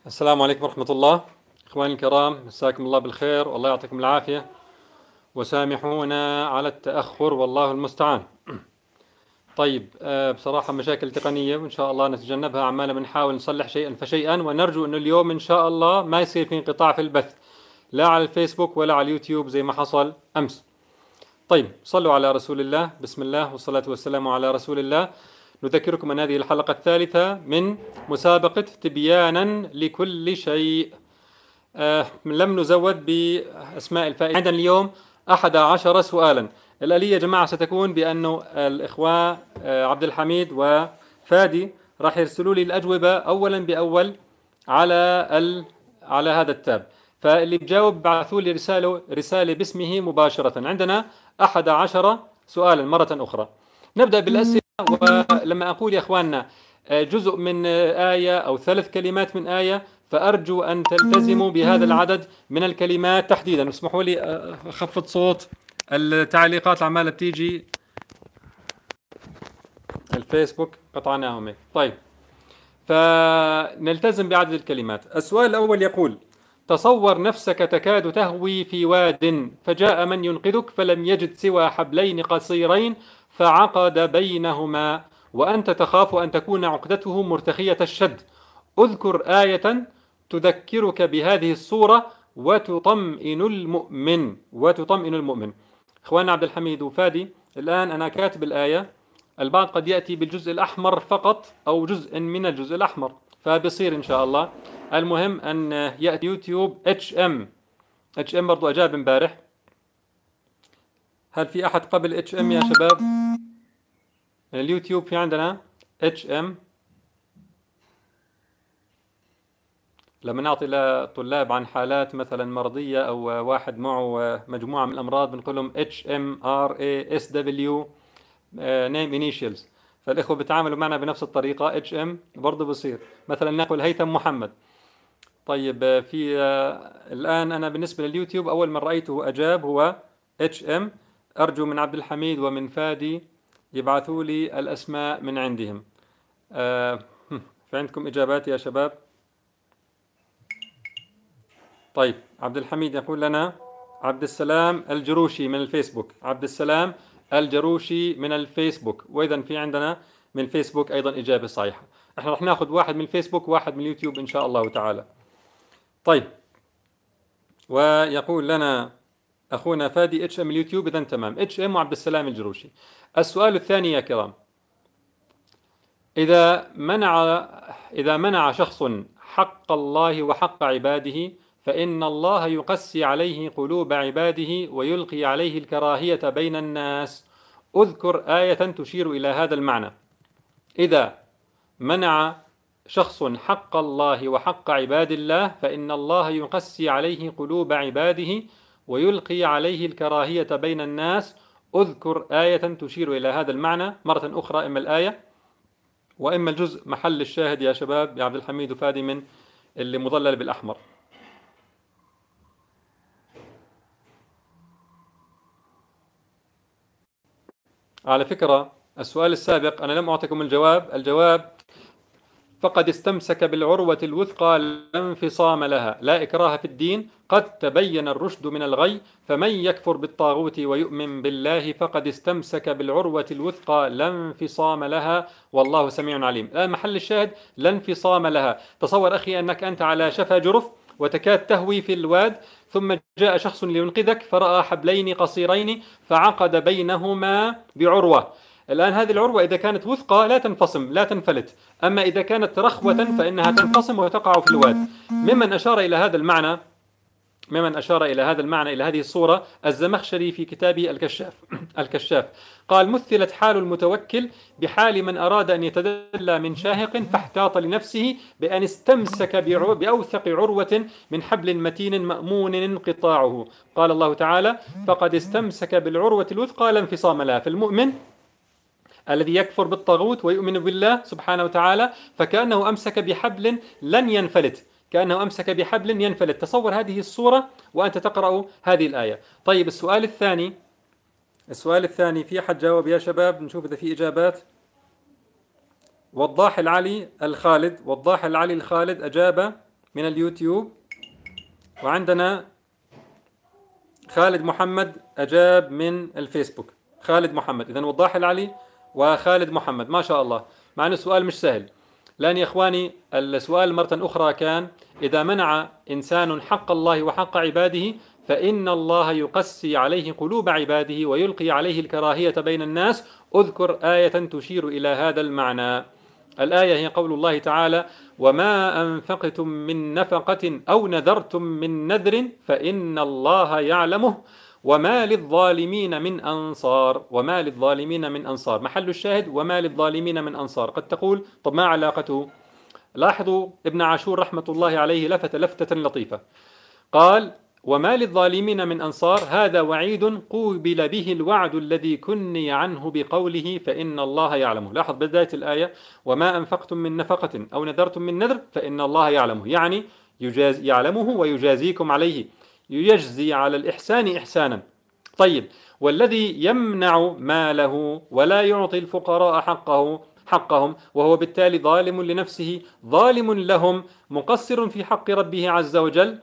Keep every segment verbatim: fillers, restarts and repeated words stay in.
السلام عليكم ورحمة الله. إخواني الكرام، مساكم الله بالخير والله يعطيكم العافية، وسامحونا على التأخر والله المستعان. طيب آه، بصراحة مشاكل تقنية وإن شاء الله نتجنبها، عمالنا بنحاول نصلح شيئا فشيئا، ونرجو أنه اليوم إن شاء الله ما يصير في انقطاع في البث، لا على الفيسبوك ولا على اليوتيوب زي ما حصل أمس. طيب صلوا على رسول الله، بسم الله والصلاة والسلام على رسول الله. نذكركم أن هذه الحلقة الثالثة من مسابقة تبيانا لكل شيء. آه لم نزود بأسماء الفائزين. عندنا اليوم أحد عشر سؤالا. الآلية يا جماعة ستكون بأنه الإخوة آه عبد الحميد وفادي راح يرسلوا لي الأجوبة أولا بأول على ال على هذا التاب، فاللي بجاوب بعثوا لي رسالة رسالة باسمه مباشرة. عندنا أحد عشر سؤالا مرة أخرى. نبدأ بالأسئلة، ولما أقول يا أخواننا جزء من آية أو ثلاث كلمات من آية فأرجو أن تلتزموا بهذا العدد من الكلمات تحديدا. اسمحوا لي أخفض صوت التعليقات العمالة بتيجي الفيسبوك، قطعناهم هيك. طيب فنلتزم بعدد الكلمات. السؤال الأول يقول: تصور نفسك تكاد تهوي في واد فجاء من ينقذك فلم يجد سوى حبلين قصيرين فعقد بينهما وأنت تخاف أن تكون عقدته مرتخية الشد. اذكر آية تذكرك بهذه الصورة وتطمئن المؤمن وتطمئن المؤمن. إخواننا عبد الحميد وفادي، الآن أنا كاتب الآية، البعض قد يأتي بالجزء الأحمر فقط أو جزء من الجزء الأحمر، فبصير إن شاء الله. المهم أن يأتي يوتيوب اتش ام اتش ام برضو أجاب امبارح. هل في أحد قبل اتش ام يا شباب؟ اليوتيوب في عندنا اتش ام. لما نعطي للطلاب عن حالات مثلا مرضية أو واحد معه مجموعة من الأمراض بنقول لهم اتش ام ار اي اس دبليو نيم انيشيالز، فالإخوة بيتعاملوا معنا بنفس الطريقة. اتش ام برضه بصير، مثلا نقول هيثم محمد. طيب في الآن أنا بالنسبة لليوتيوب أول من رأيته أجاب هو اتش ام. أرجو من عبد الحميد ومن فادي يبعثوا لي الأسماء من عندهم. آه في عندكم إجابات يا شباب؟ طيب عبد الحميد يقول لنا عبد السلام الجروشي من الفيسبوك، عبد السلام الجروشي من الفيسبوك، وإذا في عندنا من الفيسبوك أيضا إجابة صحيحة. احنا رح ناخذ واحد من الفيسبوك وواحد من اليوتيوب إن شاء الله تعالى. طيب ويقول لنا أخونا فادي اتش ام اليوتيوب، إذا تمام، اتش ام وعبد السلام الجروشي. السؤال الثاني يا كرام: إذا منع إذا منع شخص حق الله وحق عباده فإن الله يقسي عليه قلوب عباده ويلقي عليه الكراهية بين الناس. اذكر آية تشير إلى هذا المعنى. إذا منع شخص حق الله وحق عباد الله فإن الله يقسي عليه قلوب عباده ويلقي عليه الكراهية بين الناس. اذكر آية تشير إلى هذا المعنى. مرة أخرى، إما الآية وإما الجزء محل الشاهد يا شباب، يا عبد الحميد وفادي من اللي مظلل بالأحمر. على فكرة السؤال السابق أنا لم أعطيكم الجواب. الجواب: فقد استمسك بالعروة الوثقى لا انفصام لها، لا إكراه في الدين، قد تبين الرشد من الغي، فمن يكفر بالطاغوت ويؤمن بالله فقد استمسك بالعروة الوثقى لا انفصام لها والله سميع عليم. الآن محل الشاهد لا انفصام لها. تصور أخي أنك أنت على شفا جرف وتكاد تهوي في الواد، ثم جاء شخص لينقذك فرأى حبلين قصيرين فعقد بينهما بعروة. الآن هذه العروة إذا كانت وثقة لا تنفصم لا تنفلت، أما إذا كانت رخوة فإنها تنفصم وتقع في الواد. ممن أشار إلى هذا المعنى ممن أشار إلى هذا المعنى إلى هذه الصورة الزمخشري في كتابه الكشاف الكشاف قال: مثلت حال المتوكل بحال من أراد أن يتدلى من شاهق فاحتاط لنفسه بأن استمسك بأوثق عروة من حبل متين مأمون انقطاعه. قال الله تعالى: فقد استمسك بالعروة الوثقى لا انفصام لها. فالمؤمن الذي يكفر بالطاغوت ويؤمن بالله سبحانه وتعالى فكأنه أمسك بحبل لن ينفلت، كأنه أمسك بحبل ينفلت. تصور هذه الصورة وأنت تقرأ هذه الآية. طيب السؤال الثاني السؤال الثاني في أحد جاوب يا شباب؟ نشوف إذا في إجابات. وضاح العلي الخالد وضاح العلي الخالد أجاب من اليوتيوب، وعندنا خالد محمد أجاب من الفيسبوك. خالد محمد، إذن وضاح العلي وخالد محمد، ما شاء الله، مع أنه السؤال مش سهل. لأن يا إخواني السؤال مرة أخرى كان: إذا منع إنسان حق الله وحق عباده فإن الله يقسي عليه قلوب عباده ويلقي عليه الكراهية بين الناس. أذكر آية تشير إلى هذا المعنى. الآية هي قول الله تعالى: وما أنفقتم من نفقة أو نذرتم من نذر فإن الله يعلمه وما للظالمين من أنصار. وما للظالمين من أنصار، محل الشاهد وما للظالمين من أنصار. قد تقول: طب ما علاقته؟ لاحظوا ابن عاشور رحمة الله عليه لفت لفتة لطيفة، قال: وما للظالمين من أنصار، هذا وعيد قوبل به الوعد الذي كني عنه بقوله فإن الله يعلمه. لاحظ بداية الآية: وما أنفقتم من نفقة أو نذرتم من نذر فإن الله يعلمه، يعني يجاز يعلمه ويجازيكم عليه، يجزي على الإحسان إحسانا. طيب، والذي يمنع ماله ولا يعطي الفقراء حقه حقهم وهو بالتالي ظالم لنفسه ظالم لهم مقصر في حق ربه عز وجل،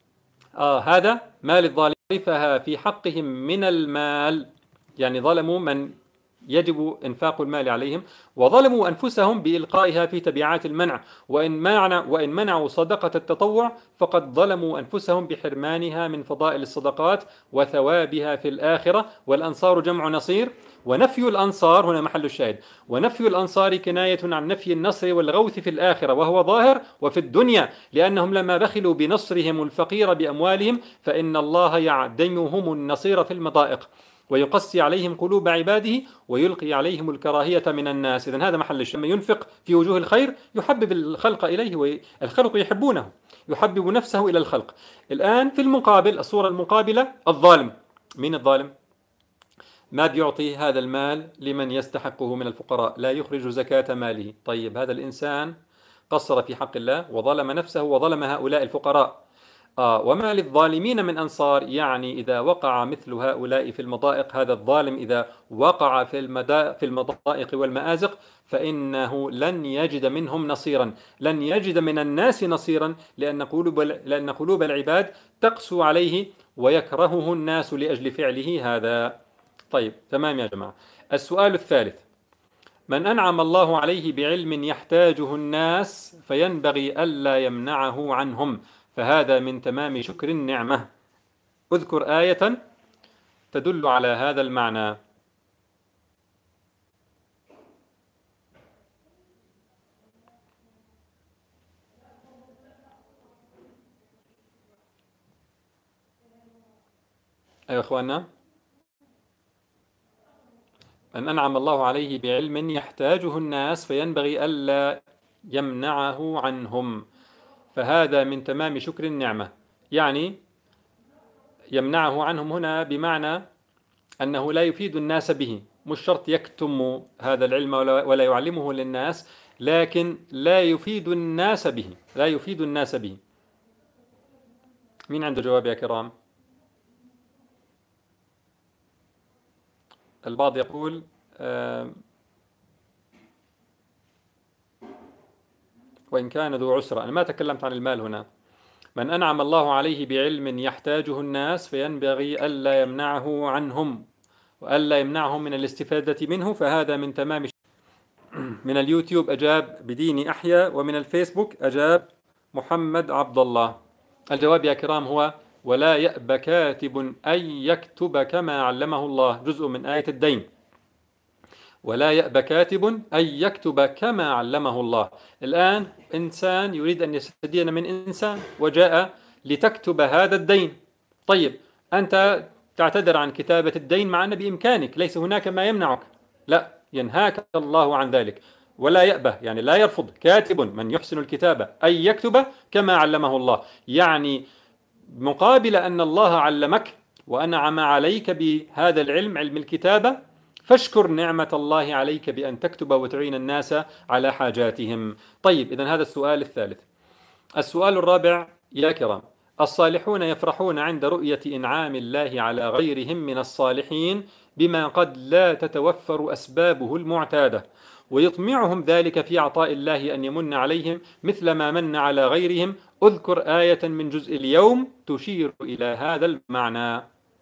آه هذا مال الظالمين فها في حقهم من المال، يعني ظلموا من يجب إنفاق المال عليهم، وظلموا أنفسهم بإلقائها في تبعات المنع. وإن منع وإن منعوا صدقة التطوع فقد ظلموا أنفسهم بحرمانها من فضائل الصدقات وثوابها في الآخرة. والأنصار جمع نصير، ونفي الأنصار هنا محل الشاهد، ونفي الأنصار كناية عن نفي النصر والغوث في الآخرة، وهو ظاهر وفي الدنيا، لأنهم لما بخلوا بنصرهم الفقير بأموالهم فإن الله يعدمهم النصير في المضائق ويقسي عليهم قلوب عباده ويلقي عليهم الكراهية من الناس. إذن هذا محل الشاهد. لما ينفق في وجوه الخير يحبب الخلق إليه والخلق يحبونه، يحبب نفسه إلى الخلق. الآن في المقابل، الصورة المقابلة، الظالم. من الظالم؟ ما بيعطي هذا المال لمن يستحقه من الفقراء، لا يخرج زكاة ماله. طيب، هذا الإنسان قصر في حق الله وظلم نفسه وظلم هؤلاء الفقراء. آه وما للظالمين من أنصار، يعني إذا وقع مثل هؤلاء في المضائق، هذا الظالم إذا وقع في في المضائق والمآزق فإنه لن يجد منهم نصيرا، لن يجد من الناس نصيرا، لأن قلوب لأن قلوب العباد تقسو عليه ويكرهه الناس لأجل فعله هذا. طيب، تمام يا جماعة. السؤال الثالث: من أنعم الله عليه بعلم يحتاجه الناس فينبغي ألا يمنعه عنهم، فهذا من تمام شكر النعمة. اذكر آية تدل على هذا المعنى. أيها إخواننا، من أنعم الله عليه بعلم يحتاجه الناس فينبغي ألا يمنعه عنهم، فهذا من تمام شكر النعمة. يعني يمنعه عنهم هنا بمعنى أنه لا يفيد الناس به، مش شرط يكتم هذا العلم ولا يعلمه للناس، لكن لا يفيد الناس به، لا يفيد الناس به. مين عنده جواب يا كرام؟ البعض يقول آه وإن كان ذو عسرة. أنا ما تكلمت عن المال هنا. من أنعم الله عليه بعلم يحتاجه الناس فينبغي ألا يمنعه عنهم وألا يمنعهم من الاستفادة منه، فهذا من تمام. من اليوتيوب أجاب بديني أحيا، ومن الفيسبوك أجاب محمد عبد الله. الجواب يا كرام هو: ولا يأبى كاتب أن يكتب كما علمه الله، جزء من آية الدين. ولا يأبى كاتب أن يكتب كما علمه الله. الآن إنسان يريد أن يستدين من إنسان وجاء لتكتب هذا الدين. طيب، أنت تعتذر عن كتابة الدين مع أن بإمكانك، ليس هناك ما يمنعك، لا، ينهاك الله عن ذلك. ولا يأبى يعني لا يرفض كاتب من يحسن الكتابة أن يكتب كما علمه الله، يعني مقابل أن الله علمك وأنعم عليك بهذا العلم، علم الكتابة، فاشكر نعمة الله عليك بأن تكتب وتعين الناس على حاجاتهم. طيب، إذن هذا السؤال الثالث. السؤال الرابع يا كرام: الصالحون يفرحون عند رؤية إنعام الله على غيرهم من الصالحين بما قد لا تتوفر أسبابه المعتادة، ويطمعهم ذلك في عطاء الله أن يمن عليهم مثل ما من على غيرهم اذكر آية من جزء اليوم تشير إلى هذا المعنى.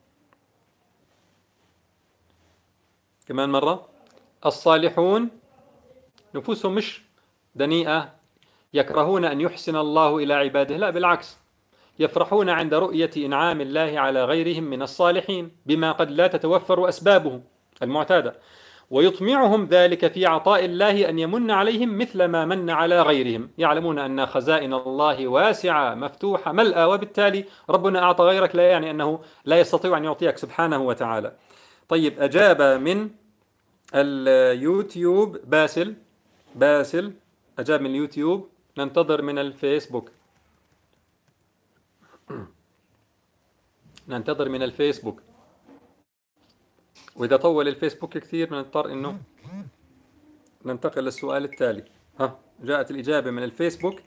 كمان مرة، الصالحون نفوسهم مش دنيئة يكرهون أن يحسن الله إلى عباده، لا بالعكس، يفرحون عند رؤية إنعام الله على غيرهم من الصالحين بما قد لا تتوفر أسبابه المعتادة، ويطمعهم ذلك في عطاء الله أن يمن عليهم مثل ما من على غيرهم، يعلمون أن خزائن الله واسعة مفتوحة ملأى، وبالتالي ربنا أعطى غيرك لا يعني أنه لا يستطيع أن يعطيك سبحانه وتعالى. طيب، أجاب من اليوتيوب باسل باسل أجاب من اليوتيوب. ننتظر من الفيسبوك ننتظر من الفيسبوك وإذا طول الفيسبوك كثير بنضطر إنه ننتقل للسؤال التالي. ها، جاءت الإجابة من الفيسبوك.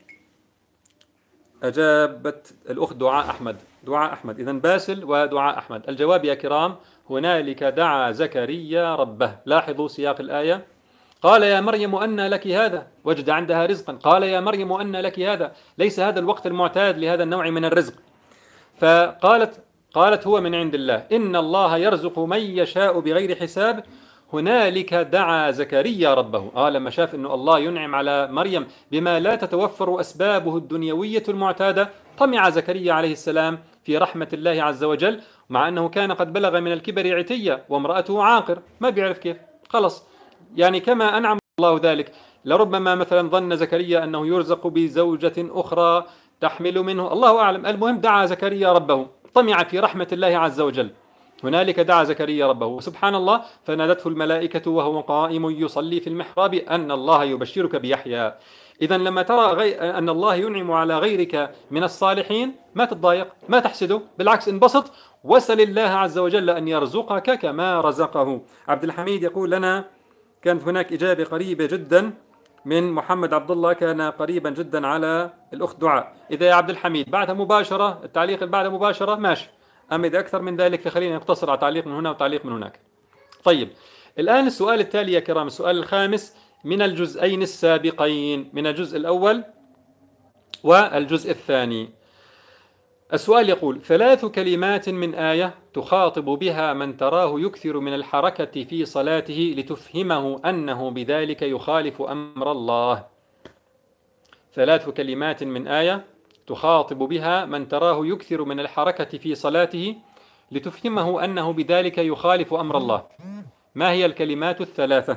أجابت الأخت دعاء أحمد دعاء أحمد إذن باسل ودعاء أحمد. الجواب يا كرام: هنالك دعا زكريا ربه. لاحظوا سياق الآية: قال يا مريم أنى لك هذا، وجد عندها رزقا. قال يا مريم أنى لك هذا، ليس هذا الوقت المعتاد لهذا النوع من الرزق. فقالت قالت هو من عند الله، إن الله يرزق من يشاء بغير حساب. هنالك دعا زكريا ربه. آه لما شاف أنه الله ينعم على مريم بما لا تتوفر أسبابه الدنيوية المعتادة، طمع زكريا عليه السلام في رحمة الله عز وجل، مع أنه كان قد بلغ من الكبر عتية وامرأته عاقر، ما بيعرف كيف. خلص، يعني كما أنعم الله ذلك، لربما مثلا ظن زكريا أنه يرزق بزوجة أخرى تحمل منه، الله أعلم. المهم دعا زكريا ربه، طمع في رحمة الله عز وجل. هنالك دعا زكريا ربه، سبحان الله، فنادته الملائكة وهو قائم يصلي في المحراب أن الله يبشرك بيحيى. إذا لما ترى غي... أن الله ينعم على غيرك من الصالحين، ما تتضايق، ما تحسده، بالعكس انبسط، وسل الله عز وجل أن يرزقك كما رزقه. عبد الحميد يقول لنا: كانت هناك إجابة قريبة جدا من محمد عبد الله، كان قريبا جدا على الأخت دعاء. إذا يا عبد الحميد بعدها مباشرة، التعليق اللي بعدها مباشرة ماشي، أما إذا أكثر من ذلك فخلينا نقتصر على تعليق من هنا وتعليق من هناك. طيب، الآن السؤال التالي يا كرام، السؤال الخامس من الجزئين السابقين، من الجزء الأول والجزء الثاني. السؤال يقول: ثلاث كلمات من آية تخاطب بها من تراه يكثر من الحركة في صلاته لتفهمه أنه بذلك يخالف أمر الله. ثلاث كلمات من آية تخاطب بها من تراه يكثر من الحركة في صلاته لتفهمه أنه بذلك يخالف أمر الله. ما هي الكلمات الثلاثة؟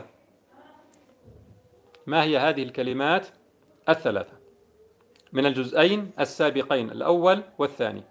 ما هي هذه الكلمات الثلاثة من الجزئين السابقين، الأول والثاني؟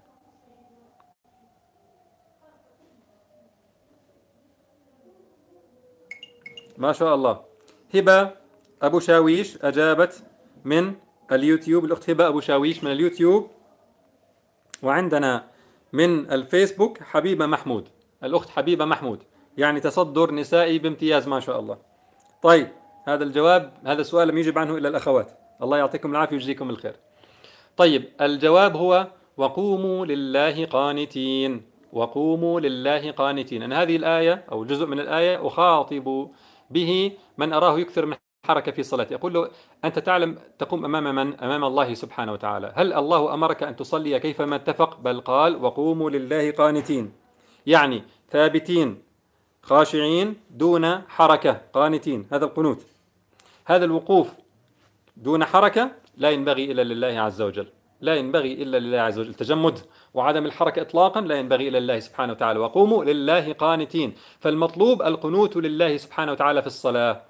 ما شاء الله. هبة أبو شاويش أجابت من اليوتيوب، الأخت هبة أبو شاويش من اليوتيوب. وعندنا من الفيسبوك حبيبة محمود، الأخت حبيبة محمود، يعني تصدر نسائي بامتياز ما شاء الله. طيب، هذا الجواب، هذا السؤال لم يجب عنه إلا الأخوات، الله يعطيكم العافية ويجزيكم الخير. طيب، الجواب هو: وقوموا لله قانتين. وقوموا لله قانتين. أن هذه الآية أو جزء من الآية أخاطب به من أراه يكثر من حركة في صلاته، يقول له: أنت تعلم تقوم أمام من؟ أمام الله سبحانه وتعالى. هل الله أمرك أن تصلي كيفما اتفق؟ بل قال: وقوموا لله قانتين، يعني ثابتين خاشعين دون حركة، قانتين. هذا القنوت، هذا الوقوف دون حركة لا ينبغي إلا لله عز وجل، لا ينبغي إلا لله عز وجل. التجمد وعدم الحركة إطلاقا لا ينبغي إلا لله سبحانه وتعالى. وقوموا لله قانتين، فالمطلوب القنوت لله سبحانه وتعالى في الصلاة.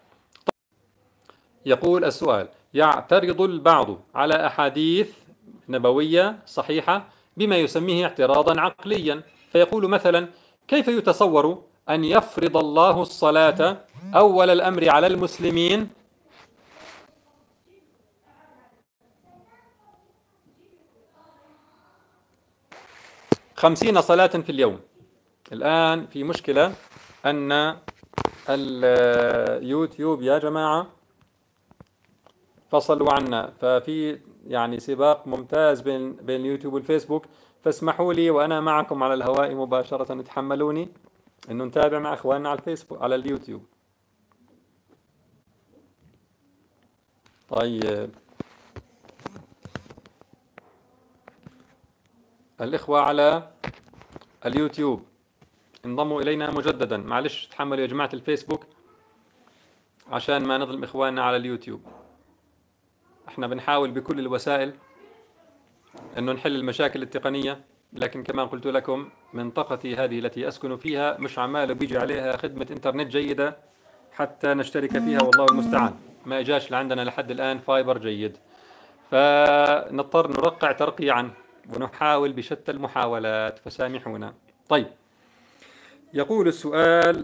يقول السؤال: يعترض البعض على أحاديث نبوية صحيحة بما يسميه اعتراضا عقليا، فيقول مثلا: كيف يتصور أن يفرض الله الصلاة أول الأمر على المسلمين خمسين صلاة في اليوم؟ الآن في مشكلة أن اليوتيوب يا جماعة فصلوا عنا، ففي يعني سباق ممتاز بين بين اليوتيوب والفيسبوك، فاسمحوا لي وأنا معكم على الهواء مباشرة، تحملوني إنه نتابع مع إخواننا على الفيسبوك على اليوتيوب. طيب، الإخوة على اليوتيوب انضموا إلينا مجددا. معلش تحملوا يا جماعة الفيسبوك عشان ما نظلم إخواننا على اليوتيوب. احنا بنحاول بكل الوسائل أنه نحل المشاكل التقنية، لكن كما قلت لكم منطقتي هذه التي أسكن فيها مش عمال بيجي عليها خدمة إنترنت جيدة حتى نشترك فيها، والله المستعان. ما إجاش لعندنا لحد الآن فايبر جيد، فنضطر نرقع ترقيعا ونحاول بشتى المحاولات، فسامحونا. طيب، يقول السؤال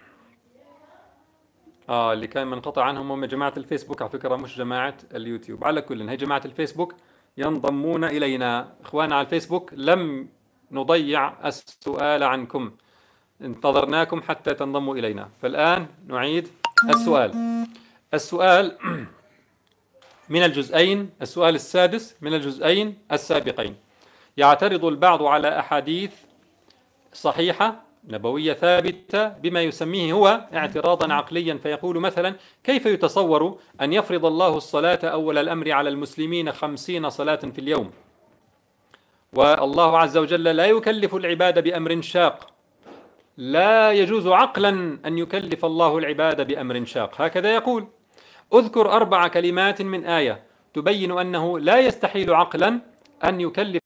آه اللي كان منقطع عنهم هم جماعة الفيسبوك، على فكرة مش جماعة اليوتيوب. على كل، هي جماعة الفيسبوك ينضمون إلينا. إخواننا على الفيسبوك لم نضيع السؤال عنكم، انتظرناكم حتى تنضموا إلينا. فالآن نعيد السؤال. السؤال من الجزئين، السؤال السادس من الجزئين السابقين. يعترض البعض على أحاديث صحيحة نبوية ثابتة بما يسميه هو اعتراضا عقليا، فيقول مثلا: كيف يتصور أن يفرض الله الصلاة أول الأمر على المسلمين خمسين صلاة في اليوم، والله عز وجل لا يكلف العباد بأمر شاق؟ لا يجوز عقلا أن يكلف الله العباد بأمر شاق. هكذا يقول: اذكر أربع كلمات من آية تبين أنه لا يستحيل عقلا أن يكلف.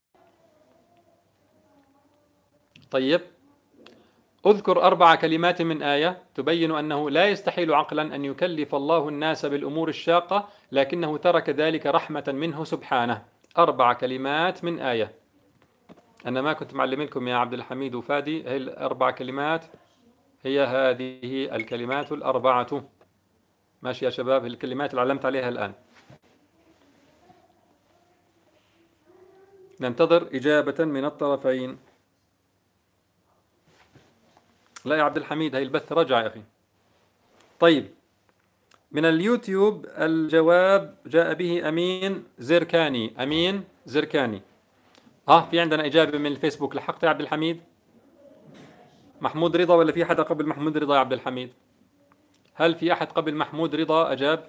طيب، اذكر أربع كلمات من آية تبين أنه لا يستحيل عقلا أن يكلف الله الناس بالأمور الشاقة، لكنه ترك ذلك رحمة منه سبحانه. أربع كلمات من آية. أنا ما كنت معلم لكم يا عبد الحميد وفادي، هي الأربع كلمات، هي هذه الكلمات الأربعة. ماشي يا شباب، الكلمات اللي علمت عليها الآن. ننتظر إجابة من الطرفين. لا يا عبد الحميد، هي البث رجع يا أخي. طيب، من اليوتيوب الجواب جاء به أمين زركاني. أمين زركاني. ها، في عندنا إجابة من الفيسبوك. لحقت يا عبد الحميد؟ محمود رضا ولا في حدا قبل محمود رضا يا عبد الحميد؟ هل في أحد قبل محمود رضا أجاب؟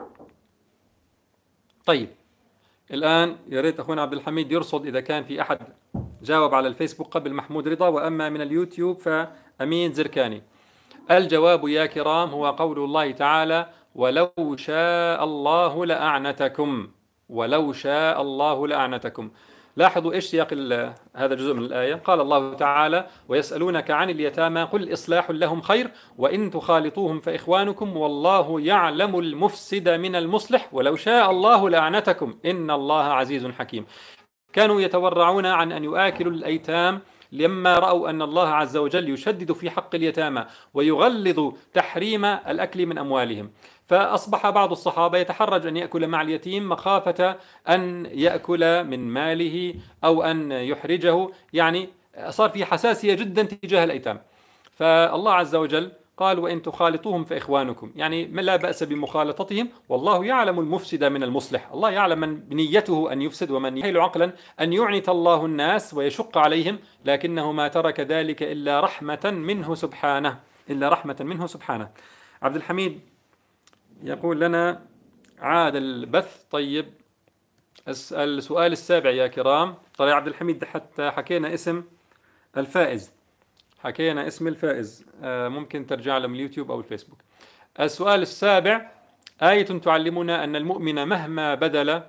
طيب، الآن يا ريت أخونا عبد الحميد يرصد إذا كان في أحد جاوب على الفيسبوك قبل محمود رضا. وأما من اليوتيوب فأمين زركاني. الجواب يا كرام هو قول الله تعالى: ولو شاء الله لأعنتكم. ولو شاء الله لأعنتكم. لاحظوا إيش سياق هذا الجزء من الآية. قال الله تعالى: ويسألونك عن اليتامى قل إصلاح لهم خير وإن تخالطوهم فإخوانكم والله يعلم المفسد من المصلح ولو شاء الله لأعنتكم إن الله عزيز حكيم. كانوا يتورعون عن أن يآكلوا الأيتام لما رأوا أن الله عز وجل يشدد في حق اليتامى ويغلظ تحريم الأكل من أموالهم، فأصبح بعض الصحابة يتحرج أن يأكل مع اليتيم مخافة أن يأكل من ماله أو أن يحرجه، يعني صار في حساسية جدا تجاه الأيتام. فالله عز وجل قال: وإن تخالطوهم فإخوانكم، يعني لا بأس بمخالطتهم، والله يعلم المفسد من المصلح. الله يعلم من بنيته أن يفسد ومن يحيل عقلا أن يعنت الله الناس ويشق عليهم، لكنه ما ترك ذلك إلا رحمة منه سبحانه، إلا رحمة منه سبحانه. عبد الحميد يقول لنا: عاد البث. طيب، السؤال السابع يا كرام. طيب يا عبد الحميد، حتى حكينا اسم الفائز، حكينا اسم الفائز، ممكن ترجع له من اليوتيوب أو الفيسبوك. السؤال السابع: آية تعلمنا أن المؤمن مهما بذل.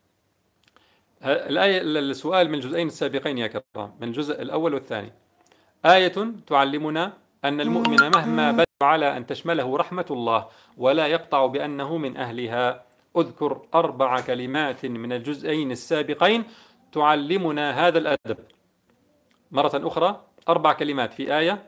الآية السؤال من الجزئين السابقين يا كرام، من الجزء الأول والثاني. آية تعلمنا أن المؤمن مهما بذل على أن تشمله رحمة الله ولا يقطع بأنه من أهلها. أذكر أربع كلمات من الجزئين السابقين تعلمنا هذا الأدب. مرة أخرى، أربع كلمات في آية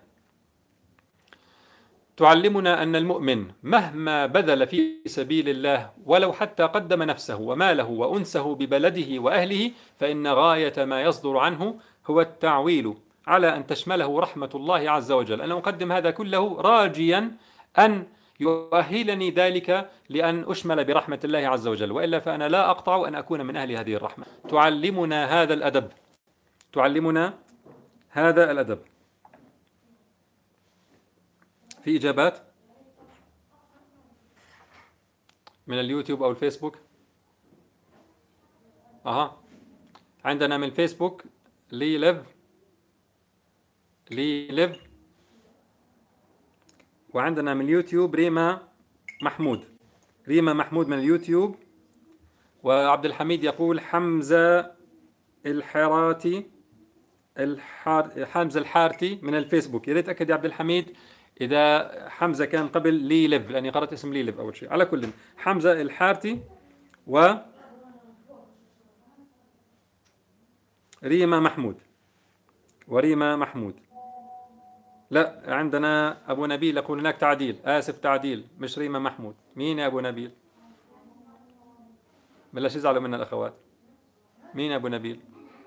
تعلمنا أن المؤمن مهما بذل في سبيل الله ولو حتى قدم نفسه وماله وأنسه ببلده وأهله فإن غاية ما يصدر عنه هو التعويل على أن تشمله رحمة الله عز وجل. أنا أقدم هذا كله راجيا أن يؤهلني ذلك لأن أشمل برحمة الله عز وجل، وإلا فأنا لا أقطع أن أكون من أهل هذه الرحمة. تعلمنا هذا الأدب، تعلمنا هذا الأدب. في إجابات من اليوتيوب أو الفيسبوك؟ أها، عندنا من الفيسبوك لي ليف لي ليف. وعندنا من اليوتيوب ريما محمود، ريما محمود من اليوتيوب. وعبد الحميد يقول حمزة الحراتي، الحار حمزة الحارتي من الفيسبوك. يا ريت تأكد يا عبد الحميد إذا حمزة كان قبل لي ليف، لأني قرأت اسم لي ليف أول شيء. على كل، حمزة الحارتي و ريما محمود، وريما محمود. لا، عندنا أبو نبيل يقول هناك تعديل، آسف تعديل مش ريما محمود. مين يا أبو نبيل؟ بلاش يزعلوا منا الأخوات. مين يا أبو نبيل؟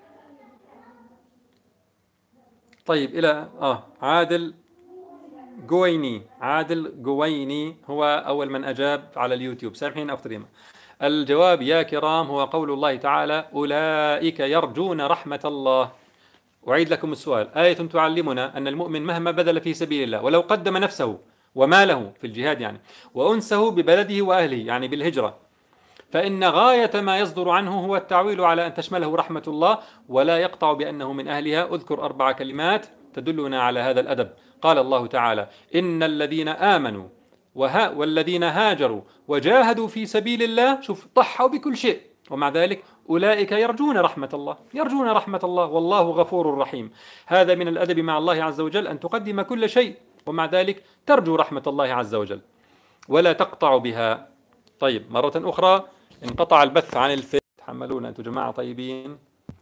طيب إلى آه عادل جويني، عادل جويني هو أول من أجاب على اليوتيوب. سامحين أخت ريما. الجواب يا كرام هو قول الله تعالى أولئك يرجون رحمة الله. أعيد لكم السؤال، آية تعلمنا أن المؤمن مهما بذل في سبيل الله ولو قدم نفسه وماله في الجهاد يعني، وأنسه ببلده وأهله يعني بالهجرة، فإن غاية ما يصدر عنه هو التعويل على أن تشمله رحمة الله، ولا يقطع بأنه من أهلها. أذكر أربع كلمات تدلنا على هذا الأدب. قال الله تعالى إن الذين آمنوا وها والذين هاجروا وجاهدوا في سبيل الله، شوف ضحوا بكل شيء، ومع ذلك أولئك يرجون رحمة الله، يرجون رحمة الله والله غفور رحيم. هذا من الأدب مع الله عز وجل أن تقدم كل شيء ومع ذلك ترجو رحمة الله عز وجل ولا تقطع بها. طيب مرة أخرى انقطع البث عن الفيس، تحملونا أنتم جماعة طيبين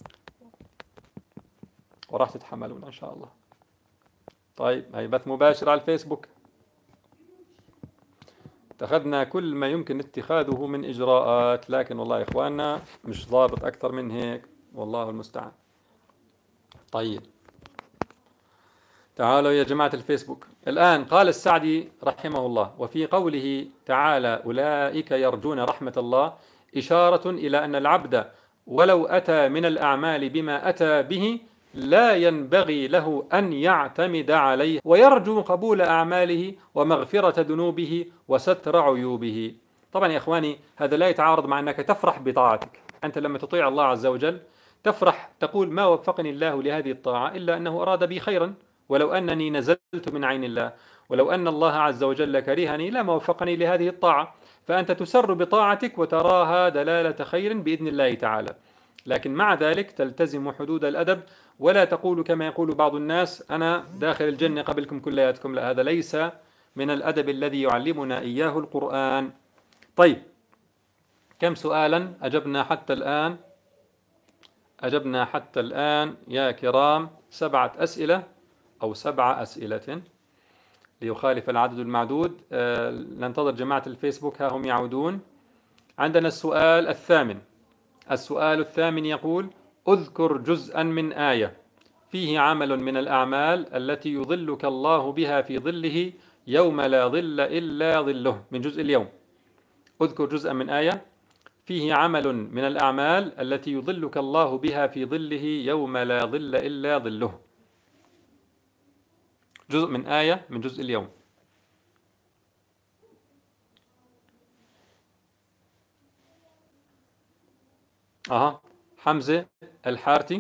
وراح تتحملونا إن شاء الله. طيب هي بث مباشر على الفيسبوك، اتخذنا كل ما يمكن اتخاذه من إجراءات، لكن والله يا إخواننا مش ضابط أكثر من هيك، والله المستعان. طيب تعالوا يا جماعة الفيسبوك الآن. قال السعدي رحمه الله وفي قوله تعالى أولئك يرجون رحمة الله إشارة إلى أن العبد ولو أتى من الأعمال بما أتى به لا ينبغي له أن يعتمد عليه، ويرجو قبول أعماله ومغفرة ذنوبه وستر عيوبه. طبعا يا إخواني هذا لا يتعارض مع أنك تفرح بطاعتك. أنت لما تطيع الله عز وجل تفرح، تقول ما وفقني الله لهذه الطاعة إلا أنه أراد بي خيرا، ولو أنني نزلت من عين الله، ولو أن الله عز وجل كرهني لما وفقني لهذه الطاعة. فأنت تسر بطاعتك وتراها دلالة خير بإذن الله تعالى، لكن مع ذلك تلتزم حدود الأدب ولا تقول كما يقول بعض الناس أنا داخل الجنة قبلكم كلياتكم. لا، هذا ليس من الأدب الذي يعلمنا إياه القرآن. طيب كم سؤالا أجبنا حتى الآن؟ أجبنا حتى الآن يا كرام سبعة أسئلة أو سبع أسئلة ليخالف العدد المعدود. أه ننتظر جماعة الفيسبوك، ها هم يعودون. عندنا السؤال الثامن. السؤال الثامن يقول اذكر جزءا من آية فيه عمل من الأعمال التي يظلك الله بها في ظله يوم لا ظل إلا ظله، من جزء اليوم. اذكر جزءا من آية فيه عمل من الأعمال التي يظلك الله بها في ظله يوم لا ظل إلا ظله. جزء من آية من جزء اليوم. أها حمزة الحارتي،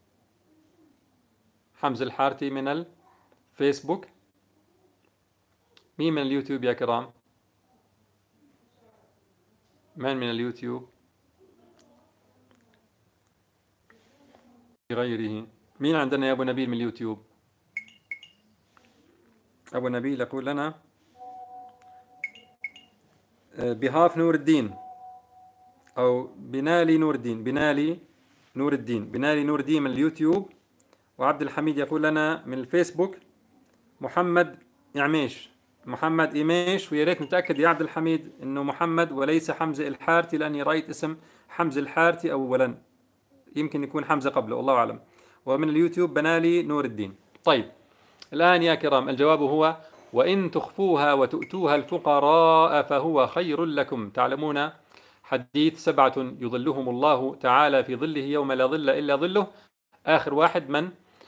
حمزة الحارتي من الفيسبوك. مين من اليوتيوب يا كرام؟ من من اليوتيوب غيره؟ مين عندنا يا أبو نبيل من اليوتيوب؟ أبو نبيل يقول لنا بهاف نور الدين أو بنالي نور الدين، بنالي نور الدين، بنالي نور الدين من اليوتيوب. وعبد الحميد يقول لنا من الفيسبوك محمد إعميش، محمد إيميش. ويا ريت نتأكد يا عبد الحميد إنه محمد وليس حمزة الحارتي، لأني رأيت اسم حمزة الحارتي أولا، يمكن يكون حمزة قبله والله أعلم. ومن اليوتيوب بنالي نور الدين. طيب الآن يا كرام الجواب هو وإن تخفوها وتؤتوها الفقراء فهو خير لكم. تعلمون حديث سبعة يظلهم الله تعالى في ظله يوم لا ظل إلا ظله، آخر واحد من؟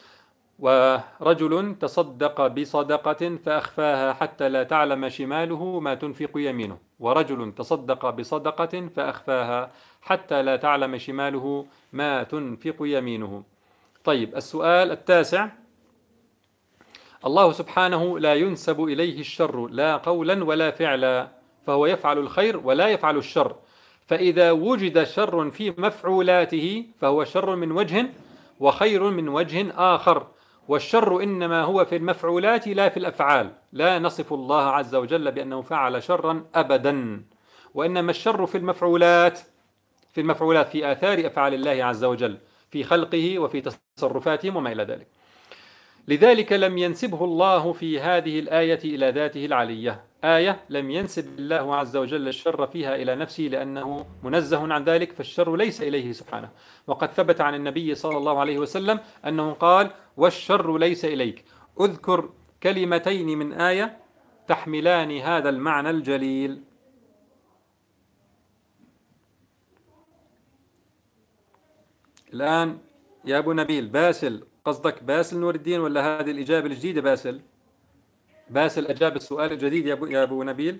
ورجل تصدق بصدقة فأخفاها حتى لا تعلم شماله ما تنفق يمينه، ورجل تصدق بصدقة فأخفاها حتى لا تعلم شماله ما تنفق يمينه. طيب السؤال التاسع: الله سبحانه لا ينسب إليه الشر لا قولا ولا فعلا، فهو يفعل الخير ولا يفعل الشر، فإذا وجد شر في مفعولاته فهو شر من وجه وخير من وجه آخر، والشر إنما هو في المفعولات لا في الأفعال، لا نصف الله عز وجل بأنه فعل شرا أبدا، وإنما الشر في المفعولات، في المفعولات في آثار أفعال الله عز وجل في خلقه وفي تصرفاتهم وما إلى ذلك. لذلك لم ينسبه الله في هذه الآية إلى ذاته العلية، آية لم ينسب الله عز وجل الشر فيها إلى نفسه لأنه منزه عن ذلك، فالشر ليس إليه سبحانه. وقد ثبت عن النبي صلى الله عليه وسلم أنه قال: والشر ليس إليك. أذكر كلمتين من آية تحملان هذا المعنى الجليل. الآن يا أبو نبيل، باسل، قصدك باسل نور الدين ولا هذه الإجابة الجديدة؟ باسل باسل أجاب السؤال الجديد يا أبو, يا أبو نبيل.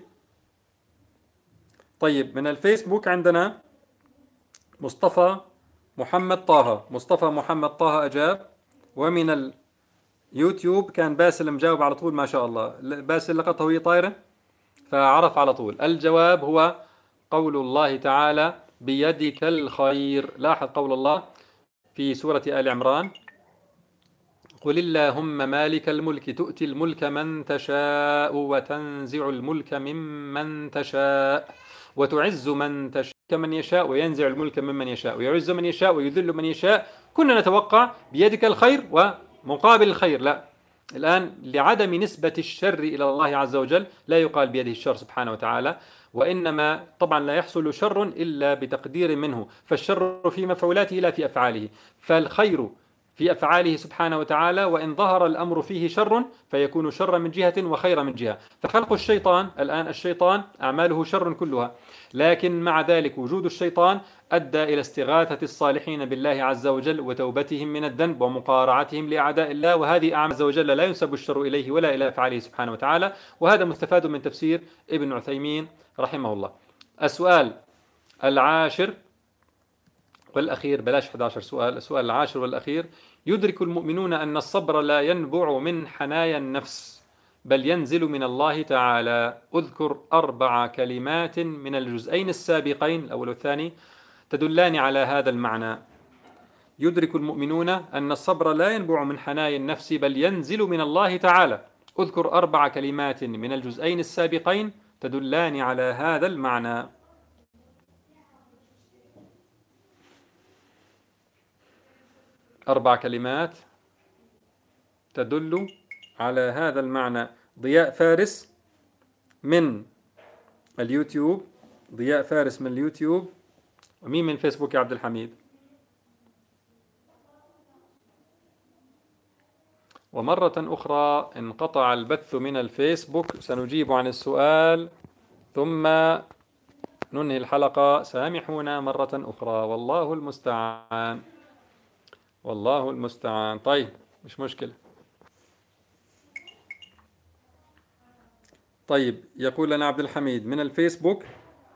طيب من الفيسبوك عندنا مصطفى محمد طه، مصطفى محمد طه أجاب، ومن اليوتيوب كان باسل مجاوب على طول ما شاء الله، باسل لقطه وهي طايرة فعرف على طول. الجواب هو قول الله تعالى: بيدك الخير. لاحظ قول الله في سورة آل عمران: قل اللهم مالك الملك تؤتي الملك من تشاء وتنزع الملك ممن تشاء وتعز من تشاء من يشاء وينزع الملك ممن يشاء ويعز من يشاء ويذل من يشاء. كنا نتوقع بيدك الخير ومقابل الخير، لا، الآن لعدم نسبة الشر إلى الله عز وجل لا يقال بيده الشر سبحانه وتعالى، وإنما طبعا لا يحصل شر إلا بتقدير منه، فالشر في مفعولاته لا في أفعاله، فالخير في أفعاله سبحانه وتعالى، وإن ظهر الأمر فيه شر فيكون شرا من جهة وخيرا من جهة. فخلق الشيطان الآن، الشيطان أعماله شر كلها، لكن مع ذلك وجود الشيطان أدى إلى استغاثة الصالحين بالله عز وجل وتوبتهم من الذنب ومقارعتهم لأعداء الله، وهذه أعمال عز وجل لا ينسب الشر إليه ولا إلى أفعاله سبحانه وتعالى، وهذا مستفاد من تفسير ابن عثيمين رحمه الله. السؤال العاشر والأخير، بلاش أحد عشر سؤال، السؤال العاشر والأخير: يدرك المؤمنون أن الصبر لا ينبع من حنايا النفس بل ينزل من الله تعالى. أذكر أربع كلمات من الجزئين السابقين الأول والثاني تدلان على هذا المعنى. يدرك المؤمنون أن الصبر لا ينبع من حنايا النفس بل ينزل من الله تعالى. أذكر أربع كلمات من الجزئين السابقين تدلان على هذا المعنى. أربع كلمات تدل على هذا المعنى. ضياء فارس من اليوتيوب، ضياء فارس من اليوتيوب، ومين من فيسبوك يا عبد الحميد؟ ومرة أخرى انقطع البث من الفيسبوك، سنجيب عن السؤال ثم ننهي الحلقة، سامحونا مرة أخرى، والله المستعان، والله المستعان. طيب مش مشكلة. طيب يقول لنا عبد الحميد من الفيسبوك: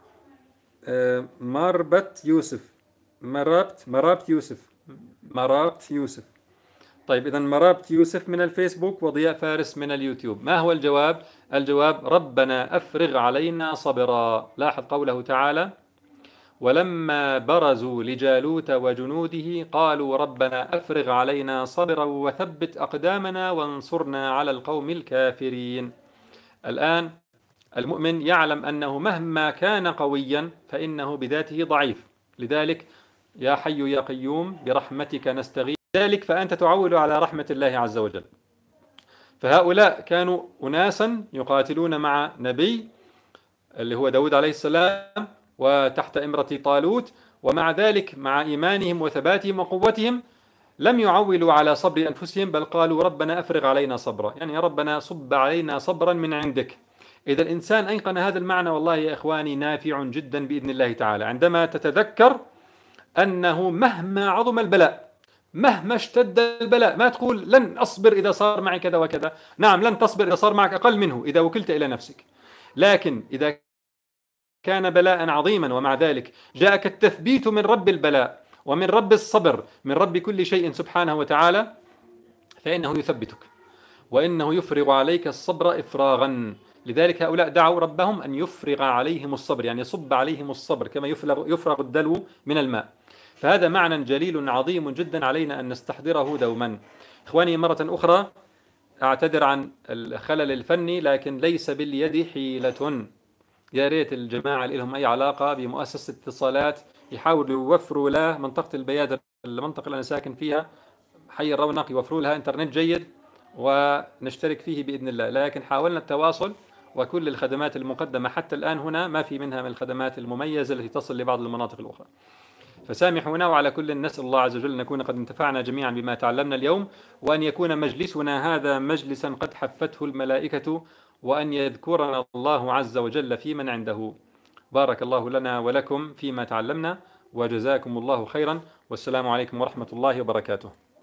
مربت يوسف، مربت مربت يوسف مربت يوسف. طيب إذا مربت يوسف من الفيسبوك وضياء فارس من اليوتيوب. ما هو الجواب؟ الجواب: ربنا أفرغ علينا صبرا. لاحظ قوله تعالى: ولما برزوا لجالوت وجنوده قالوا ربنا أفرغ علينا صبرا وثبت أقدامنا وانصرنا على القوم الكافرين. الآن المؤمن يعلم أنه مهما كان قويا فإنه بذاته ضعيف، لذلك يا حي يا قيوم برحمتك نستغيث، ذلك فأنت تعول على رحمة الله عز وجل. فهؤلاء كانوا أناسا يقاتلون مع نبي اللي هو داود عليه السلام وتحت إمرة طالوت، ومع ذلك مع إيمانهم وثباتهم وقوتهم لم يعولوا على صبر أنفسهم، بل قالوا ربنا أفرغ علينا صبرا، يعني يا ربنا صب علينا صبرا من عندك. إذا الإنسان أيقن هذا المعنى والله يا إخواني نافع جدا بإذن الله تعالى، عندما تتذكر أنه مهما عظم البلاء، مهما اشتد البلاء، ما تقول لن أصبر إذا صار معي كذا وكذا، نعم لن تصبر إذا صار معك أقل منه إذا وكلت إلى نفسك، لكن إذا كان بلاء عظيما ومع ذلك جاءك التثبيت من رب البلاء ومن رب الصبر، من رب كل شيء سبحانه وتعالى، فإنه يثبتك، وإنه يفرغ عليك الصبر إفراغا. لذلك هؤلاء دعوا ربهم أن يفرغ عليهم الصبر، يعني يصب عليهم الصبر كما يفرغ, يفرغ الدلو من الماء. فهذا معنى جليل عظيم جدا علينا أن نستحضره دوما. إخواني، مرة أخرى أعتذر عن الخلل الفني، لكن ليس باليد حيلة. يا ريت الجماعة اللي لهم أي علاقة بمؤسسة اتصالات يحاولوا يوفروا له منطقة البيادر، المنطقة اللي أنا ساكن فيها، حي الرونق، يوفروا لها إنترنت جيد ونشترك فيه بإذن الله. لكن حاولنا التواصل، وكل الخدمات المقدمة حتى الآن هنا ما في منها من الخدمات المميزة التي تصل لبعض المناطق الأخرى. فسامحونا، وعلى كل نسأل الله عز وجل أن نكون قد انتفعنا جميعا بما تعلمنا اليوم، وأن يكون مجلسنا هذا مجلسا قد حفته الملائكة، وأن يذكرنا الله عز وجل في من عنده. بارك الله لنا ولكم فيما تعلمنا، وجزاكم الله خيرا، والسلام عليكم ورحمة الله وبركاته.